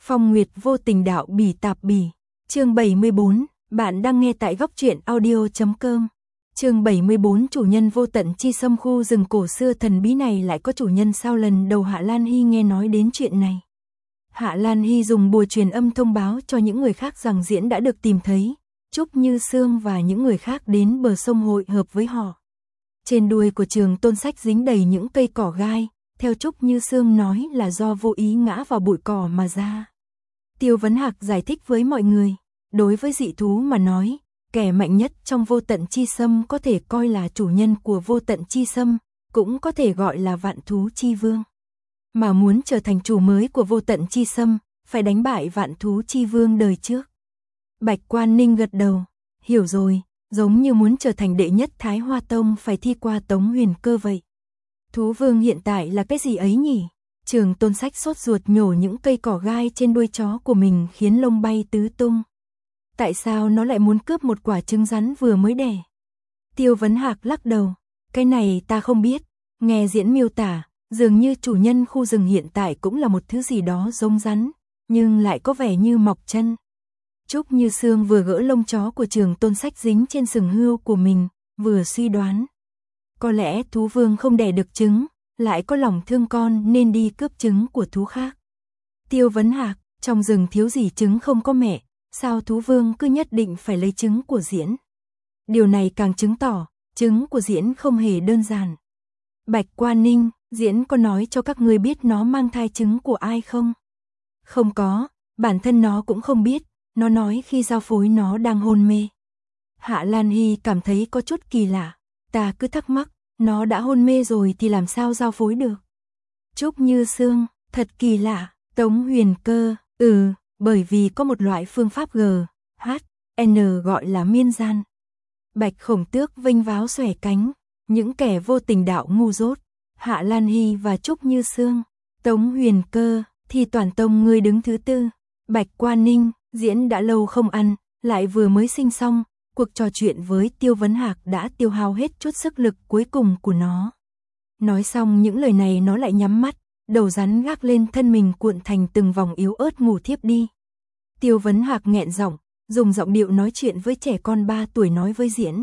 Phong Nguyệt vô tình đạo bỉ tạp bỉ. Chương 74, bạn đang nghe tại góc truyện audio.com. Chương 74, chủ nhân vô tận chi xâm. Khu rừng cổ xưa thần bí này lại có chủ nhân sao? Lần đầu Hạ Lan Hy nghe nói đến chuyện này. Hạ Lan Hy dùng bùa truyền âm thông báo cho những người khác rằng Diễn đã được tìm thấy. Trúc Như Sương và những người khác đến bờ sông hội hợp với họ. Trên đuôi của Trường Tôn Sách dính đầy những cây cỏ gai, theo Trúc Như Sương nói là do vô ý ngã vào bụi cỏ mà ra. Tiêu Vấn Hạc giải thích với mọi người, đối với dị thú mà nói, kẻ mạnh nhất trong vô tận chi xâm có thể coi là chủ nhân của vô tận chi xâm, cũng có thể gọi là vạn thú chi vương. Mà muốn trở thành chủ mới của vô tận chi xâm, phải đánh bại vạn thú chi vương đời trước. Bạch Quan Ninh gật đầu, hiểu rồi, giống như muốn trở thành đệ nhất Thái Hoa Tông phải thi qua Tống Huyền Cơ vậy. Thú vương hiện tại là cái gì ấy nhỉ? Trường Tôn Sách sốt ruột nhổ những cây cỏ gai trên đuôi chó của mình khiến lông bay tứ tung. Tại sao nó lại muốn cướp một quả trứng rắn vừa mới đẻ? Tiêu Vấn Hạc lắc đầu, cái này ta không biết. Nghe Diễn miêu tả, dường như chủ nhân khu rừng hiện tại cũng là một thứ gì đó giống rắn, nhưng lại có vẻ như mọc chân. Trúc Như Sương vừa gỡ lông chó của Trường Tôn Sách dính trên sừng hươu của mình, vừa suy đoán. Có lẽ thú vương không đẻ được trứng, lại có lòng thương con nên đi cướp trứng của thú khác. Tiêu Vấn Hạc, trong rừng thiếu gì trứng không có mẹ, sao thú vương cứ nhất định phải lấy trứng của Diễn? Điều này càng chứng tỏ, trứng của Diễn không hề đơn giản. Bạch Quan Ninh, Diễn có nói cho các ngươi biết nó mang thai trứng của ai không? Không có, bản thân nó cũng không biết, nó nói khi giao phối nó đang hôn mê. Hạ Lan Hy cảm thấy có chút kỳ lạ, ta cứ thắc mắc, nó đã hôn mê rồi thì làm sao giao phối được? Trúc Như Sương, thật kỳ lạ. Tống Huyền Cơ, bởi vì có một loại phương pháp G.H.N gọi là miên gian. Bạch Khổng Tước vênh váo xòe cánh, những kẻ vô tình đạo ngu dốt. Hạ Lan Hy và Trúc Như Sương, Tống Huyền Cơ, thì toàn tông ngươi đứng thứ tư. Bạch Quan Ninh, Diễn đã lâu không ăn, lại vừa mới sinh xong. Cuộc trò chuyện với Tiêu Vấn Hạc đã tiêu hao hết chút sức lực cuối cùng của nó. Nói xong những lời này nó lại nhắm mắt, đầu rắn gác lên thân mình cuộn thành từng vòng yếu ớt ngủ thiếp đi. Tiêu Vấn Hạc nghẹn giọng, dùng giọng điệu nói chuyện với trẻ con 3 tuổi nói với Diễn.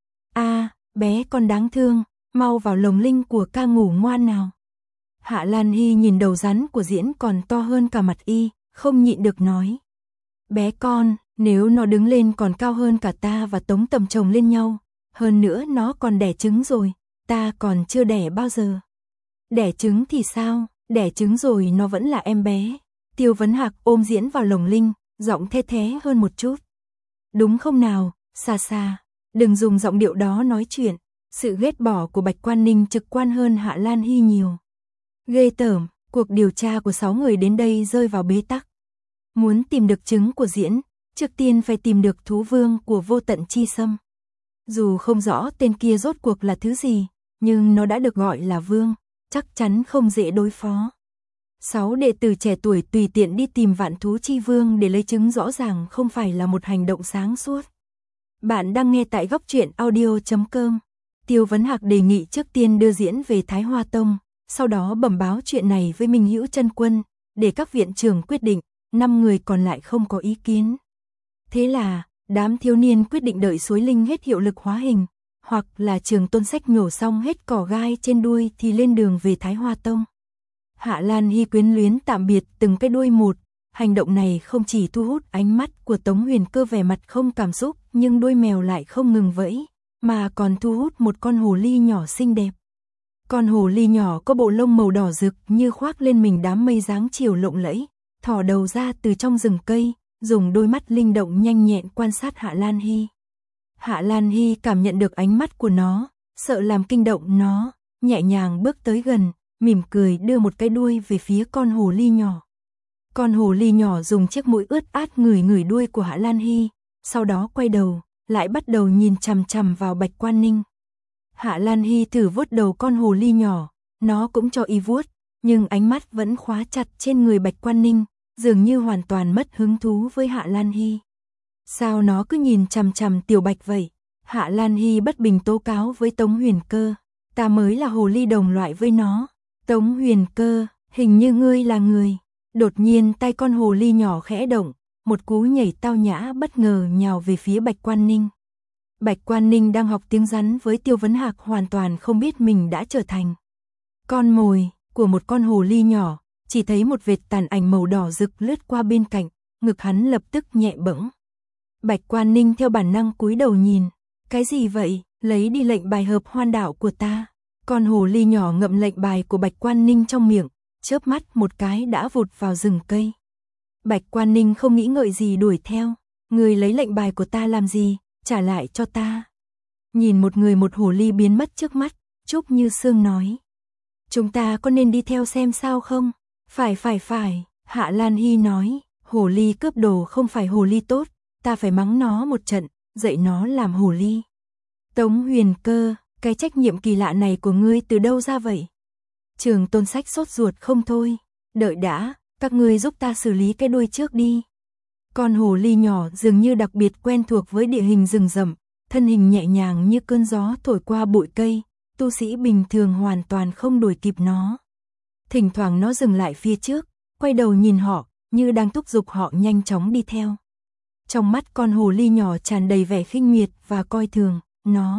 Bé con đáng thương, mau vào lồng linh của ca ngủ ngoan nào. Hạ Lan Hy nhìn đầu rắn của Diễn còn to hơn cả mặt y, không nhịn được nói. Bé con, nếu nó đứng lên còn cao hơn cả ta và Tống Tầm chồng lên nhau, hơn nữa nó còn đẻ trứng rồi, ta còn chưa đẻ bao giờ. Đẻ trứng thì sao, đẻ trứng rồi nó vẫn là em bé. Tiêu Vấn Hạc ôm Diễn vào lồng linh, giọng the thé hơn một chút. Đúng không nào, xa xa, đừng dùng giọng điệu đó nói chuyện, sự ghét bỏ của Bạch Quan Ninh trực quan hơn Hạ Lan Hy nhiều. Ghê tởm, cuộc điều tra của 6 người đến đây rơi vào bế tắc. Muốn tìm được trứng của Diễn, trước tiên phải tìm được thú vương của vô tận chi xâm. Dù không rõ tên kia rốt cuộc là thứ gì, nhưng nó đã được gọi là vương, chắc chắn không dễ đối phó. 6 đệ tử trẻ tuổi tùy tiện đi tìm vạn thú chi vương để lấy trứng rõ ràng không phải là một hành động sáng suốt. Bạn đang nghe tại góc truyện audio.com. Tiêu Vấn Hạc đề nghị trước tiên đưa Diễn về Thái Hoa Tông, sau đó bẩm báo chuyện này với Minh Hữu Chân Quân, để các viện trưởng quyết định. 5 người còn lại không có ý kiến. Thế là, đám thiếu niên quyết định đợi suối linh hết hiệu lực hóa hình, hoặc là Trường Tôn Sách nhổ xong hết cỏ gai trên đuôi thì lên đường về Thái Hoa Tông. Hạ Lan Hy quyến luyến tạm biệt từng cái đuôi một, hành động này không chỉ thu hút ánh mắt của Tống Huyền Cơ vẻ mặt không cảm xúc nhưng đuôi mèo lại không ngừng vẫy, mà còn thu hút một con hồ ly nhỏ xinh đẹp. Con hồ ly nhỏ có bộ lông màu đỏ rực như khoác lên mình đám mây dáng chiều lộng lẫy, thò đầu ra từ trong rừng cây, dùng đôi mắt linh động nhanh nhẹn quan sát Hạ Lan Hy. Hạ Lan Hy cảm nhận được ánh mắt của nó, sợ làm kinh động nó, nhẹ nhàng bước tới gần, mỉm cười đưa một cái đuôi về phía con hồ ly nhỏ. Con hồ ly nhỏ dùng chiếc mũi ướt át ngửi ngửi đuôi của Hạ Lan Hy, sau đó quay đầu, lại bắt đầu nhìn chằm chằm vào Bạch Quan Ninh. Hạ Lan Hy thử vuốt đầu con hồ ly nhỏ, nó cũng cho y vuốt, nhưng ánh mắt vẫn khóa chặt trên người Bạch Quan Ninh, dường như hoàn toàn mất hứng thú với Hạ Lan Hy. Sao nó cứ nhìn chằm chằm Tiểu Bạch vậy? Hạ Lan Hy bất bình tố cáo với Tống Huyền Cơ, ta mới là hồ ly đồng loại với nó. Tống Huyền Cơ, hình như ngươi là người. Đột nhiên tay con hồ ly nhỏ khẽ động, một cú nhảy tao nhã bất ngờ nhào về phía Bạch Quan Ninh. Bạch Quan Ninh đang học tiếng rắn với Tiêu Vấn Hạc hoàn toàn không biết mình đã trở thành con mồi của một con hồ ly nhỏ, chỉ thấy một vệt tàn ảnh màu đỏ rực lướt qua bên cạnh, ngực hắn lập tức nhẹ bẫng. Bạch Quan Ninh theo bản năng cúi đầu nhìn, cái gì vậy, lấy đi lệnh bài hợp hoan đạo của ta. Con hồ ly nhỏ ngậm lệnh bài của Bạch Quan Ninh trong miệng, chớp mắt một cái đã vụt vào rừng cây. Bạch Quan Ninh không nghĩ ngợi gì đuổi theo, người lấy lệnh bài của ta làm gì, trả lại cho ta. Nhìn một người một hồ ly biến mất trước mắt, Trúc Như Sương nói. Chúng ta có nên đi theo xem sao không? Phải, Hạ Lan Hy nói, hồ ly cướp đồ không phải hồ ly tốt, ta phải mắng nó một trận, dạy nó làm hồ ly. Tống Huyền Cơ, cái trách nhiệm kỳ lạ này của ngươi từ đâu ra vậy? Trường Tôn Sách sốt ruột không thôi, đợi đã, các ngươi giúp ta xử lý cái đuôi trước đi. Con hồ ly nhỏ dường như đặc biệt quen thuộc với địa hình rừng rậm, thân hình nhẹ nhàng như cơn gió thổi qua bụi cây, tu sĩ bình thường hoàn toàn không đuổi kịp nó. Thỉnh thoảng nó dừng lại phía trước, quay đầu nhìn họ, như đang thúc giục họ nhanh chóng đi theo. Trong mắt con hồ ly nhỏ tràn đầy vẻ khinh miệt và coi thường, nó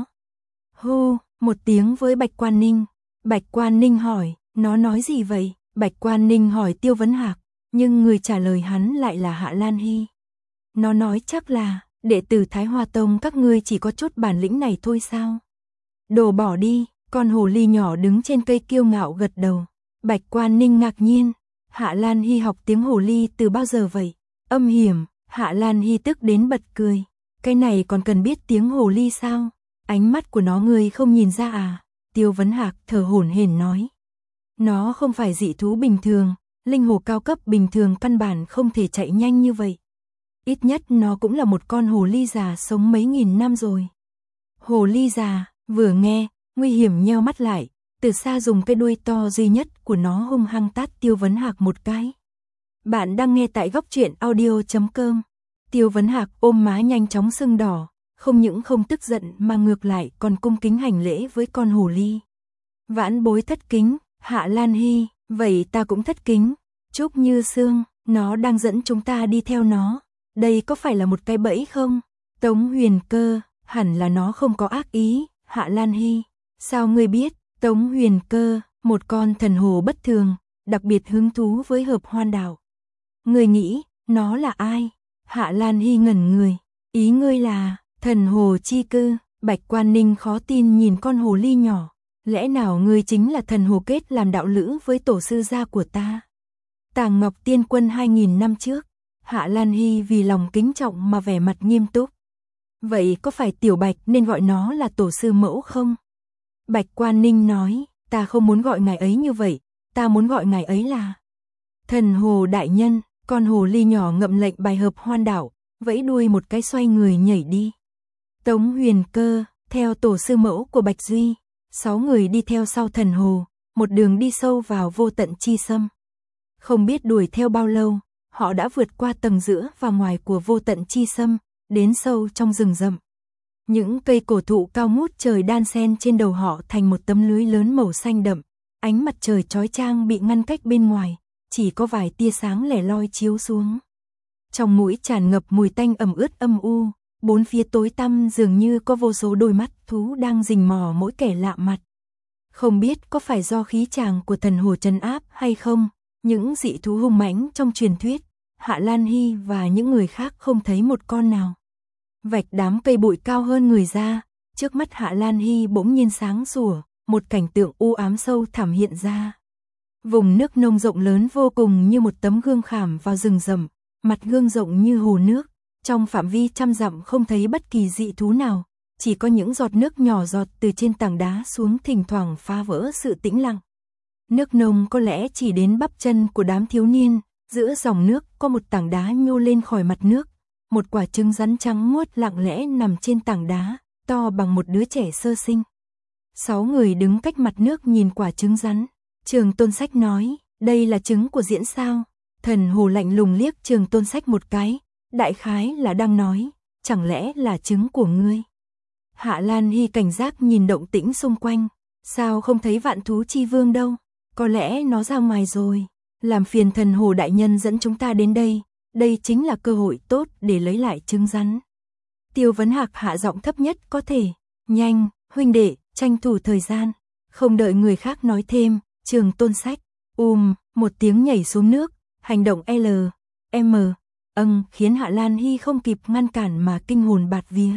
hô một tiếng với Bạch Quan Ninh. Bạch Quan Ninh hỏi, nó nói gì vậy? Bạch Quan Ninh hỏi Tiêu Vấn Hạc, nhưng người trả lời hắn lại là Hạ Lan Hy. Nó nói chắc là, đệ tử Thái Hoa Tông các ngươi chỉ có chút bản lĩnh này thôi sao? Đồ bỏ đi, con hồ ly nhỏ đứng trên cây kiêu ngạo gật đầu. Bạch Quan Ninh ngạc nhiên, Hạ Lan Hy học tiếng hồ ly từ bao giờ vậy? Âm hiểm, Hạ Lan Hy tức đến bật cười. Cái này còn cần biết tiếng hồ ly sao? Ánh mắt của nó ngươi không nhìn ra à? Tiêu Vấn Hạc thở hổn hển nói. Nó không phải dị thú bình thường, linh hồ cao cấp bình thường căn bản không thể chạy nhanh như vậy. Ít nhất nó cũng là một con hồ ly già sống mấy nghìn năm rồi. Hồ ly già, vừa nghe, nguy hiểm nheo mắt lại, từ xa dùng cái đuôi to duy nhất của nó hung hăng tát Tiêu Vấn Hạc một cái. Bạn đang nghe tại góc truyện audio.com. Tiêu Vấn Hạc ôm má nhanh chóng sưng đỏ, không những không tức giận mà ngược lại còn cung kính hành lễ với con hồ ly. Vãn bối thất kính, Hạ Lan Hy, vậy ta cũng thất kính. Trúc Như Sương, nó đang dẫn chúng ta đi theo nó. Đây có phải là một cái bẫy không? Tống Huyền Cơ, hẳn là nó không có ác ý. Hạ Lan Hy, sao ngươi biết? Tống Huyền Cơ, một con thần hồ bất thường, đặc biệt hứng thú với hợp hoan đạo. Ngươi nghĩ, nó là ai? Hạ Lan Hy ngẩn người, ý ngươi là thần hồ chi cư. Bạch Quan Ninh khó tin nhìn con hồ ly nhỏ, lẽ nào ngươi chính là thần hồ kết làm đạo lữ với tổ sư gia của ta? Tàng Ngọc Tiên Quân 2000 năm trước. Hạ Lan Hy vì lòng kính trọng mà vẻ mặt nghiêm túc. Vậy có phải Tiểu Bạch nên gọi nó là tổ sư mẫu không? Bạch Quan Ninh nói, ta không muốn gọi ngài ấy như vậy, ta muốn gọi ngài ấy là thần hồ đại nhân. Con hồ ly nhỏ ngậm lệnh bài hợp hoan đạo, vẫy đuôi một cái xoay người nhảy đi. Tống Huyền Cơ, theo tổ sư mẫu của Bạch Duy, 6 người đi theo sau thần hồ, một đường đi sâu vào vô tận chi sâm. Không biết đuổi theo bao lâu, họ đã vượt qua tầng giữa và ngoài của vô tận chi sâm, đến sâu trong rừng rậm. Những cây cổ thụ cao ngút trời đan xen trên đầu họ thành một tấm lưới lớn màu xanh đậm, ánh mặt trời chói chang bị ngăn cách bên ngoài, chỉ có vài tia sáng lẻ loi chiếu xuống. Trong mũi tràn ngập mùi tanh ẩm ướt âm u, bốn phía tối tăm dường như có vô số đôi mắt thú đang rình mò mỗi kẻ lạ mặt. Không biết có phải do khí tràng của thần hồ trấn áp hay không, những dị thú hung mãnh trong truyền thuyết, Hạ Lan Hy và những người khác không thấy một con nào. Vạch đám cây bụi cao hơn người ra, trước mắt Hạ Lan Hy bỗng nhiên sáng sủa, một cảnh tượng u ám sâu thẳm hiện ra. Vùng nước nông rộng lớn vô cùng như một tấm gương khảm vào rừng rậm, mặt gương rộng như hồ nước, trong phạm vi trăm dặm không thấy bất kỳ dị thú nào, chỉ có những giọt nước nhỏ giọt từ trên tảng đá xuống thỉnh thoảng phá vỡ sự tĩnh lặng. Nước nông có lẽ chỉ đến bắp chân của đám thiếu niên, giữa dòng nước có một tảng đá nhô lên khỏi mặt nước, một quả trứng rắn trắng muốt lặng lẽ nằm trên tảng đá, to bằng một đứa trẻ sơ sinh. 6 người đứng cách mặt nước nhìn quả trứng rắn. Trường Tôn Sách nói, đây là trứng của diễn sao? Thần hồ lạnh lùng liếc Trường Tôn Sách một cái, đại khái là đang nói, chẳng lẽ là trứng của ngươi? Hạ Lan Hy cảnh giác nhìn động tĩnh xung quanh, sao không thấy Vạn Thú Chi Vương đâu? Có lẽ nó ra ngoài rồi. Làm phiền Thần Hồ đại nhân dẫn chúng ta đến đây, đây chính là cơ hội tốt để lấy lại trứng rắn. Tiêu Vấn Hạc hạ giọng thấp nhất có thể. Nhanh, huynh đệ, tranh thủ thời gian. Không đợi người khác nói thêm, Trường Tôn Sách, một tiếng nhảy xuống nước, hành động L, M, khiến Hạ Lan Hy không kịp ngăn cản mà kinh hồn bạt vía.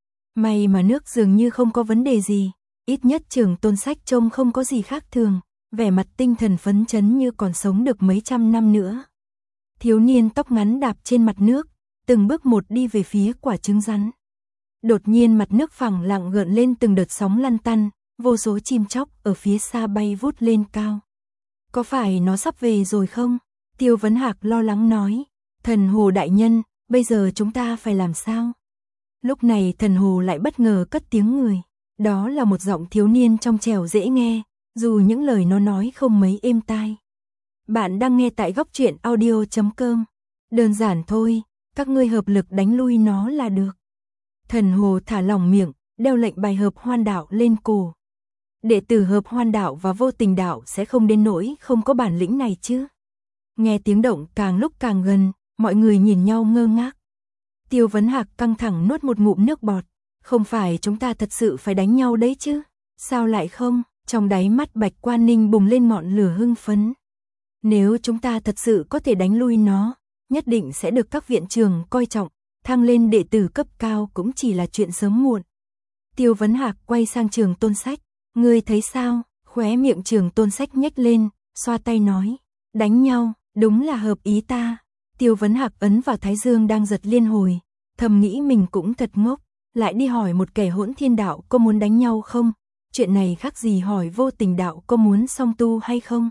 May mà nước dường như không có vấn đề gì, ít nhất Trường Tôn Sách trông không có gì khác thường, vẻ mặt tinh thần phấn chấn như còn sống được mấy trăm năm nữa. Thiếu niên tóc ngắn đạp trên mặt nước, từng bước một đi về phía quả trứng rắn. Đột nhiên mặt nước phẳng lặng gợn lên từng đợt sóng lăn tăn, vô số chim chóc ở phía xa bay vút lên cao. Có phải nó sắp về rồi không? Tiêu Vấn Hạc lo lắng nói. Thần Hồ đại nhân, bây giờ chúng ta phải làm sao? Lúc này Thần Hồ lại bất ngờ cất tiếng người. Đó là một giọng thiếu niên trong trẻo dễ nghe, dù những lời nó nói không mấy êm tai. Bạn đang nghe tại Góc Truyện Audio.com. Đơn giản thôi, các ngươi hợp lực đánh lui nó là được. Thần Hồ thả lỏng miệng, đeo lệnh bài Hợp Hoan đạo lên cổ. Đệ tử Hợp Hoan đạo và Vô Tình đạo sẽ không đến nỗi không có bản lĩnh này chứ. Nghe tiếng động càng lúc càng gần, mọi người nhìn nhau ngơ ngác. Tiêu Vấn Hạc căng thẳng nuốt một ngụm nước bọt. Không phải chúng ta thật sự phải đánh nhau đấy chứ? Sao lại không? Trong đáy mắt Bạch Quan Ninh bùng lên ngọn lửa hưng phấn. Nếu chúng ta thật sự có thể đánh lui nó, nhất định sẽ được các viện trường coi trọng, thăng lên đệ tử cấp cao cũng chỉ là chuyện sớm muộn. Tiêu Vấn Hạc quay sang Trường Tôn Sách. Ngươi thấy sao? Khóe miệng Trường Tôn Sách nhếch lên, xoa tay nói. Đánh nhau, đúng là hợp ý ta. Tiêu Vấn Hạc ấn vào thái dương đang giật liên hồi, thầm nghĩ mình cũng thật ngốc, lại đi hỏi một kẻ Hỗn Thiên đạo có muốn đánh nhau không? Chuyện này khác gì hỏi Vô Tình đạo có muốn song tu hay không?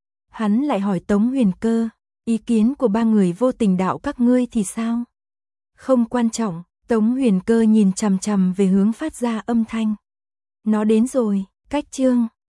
Hắn lại hỏi Tống Huyền Cơ, ý kiến của ba người Vô Tình đạo các ngươi thì sao? Không quan trọng, Tống Huyền Cơ nhìn chằm chằm về hướng phát ra âm thanh. Nó đến rồi, cách chương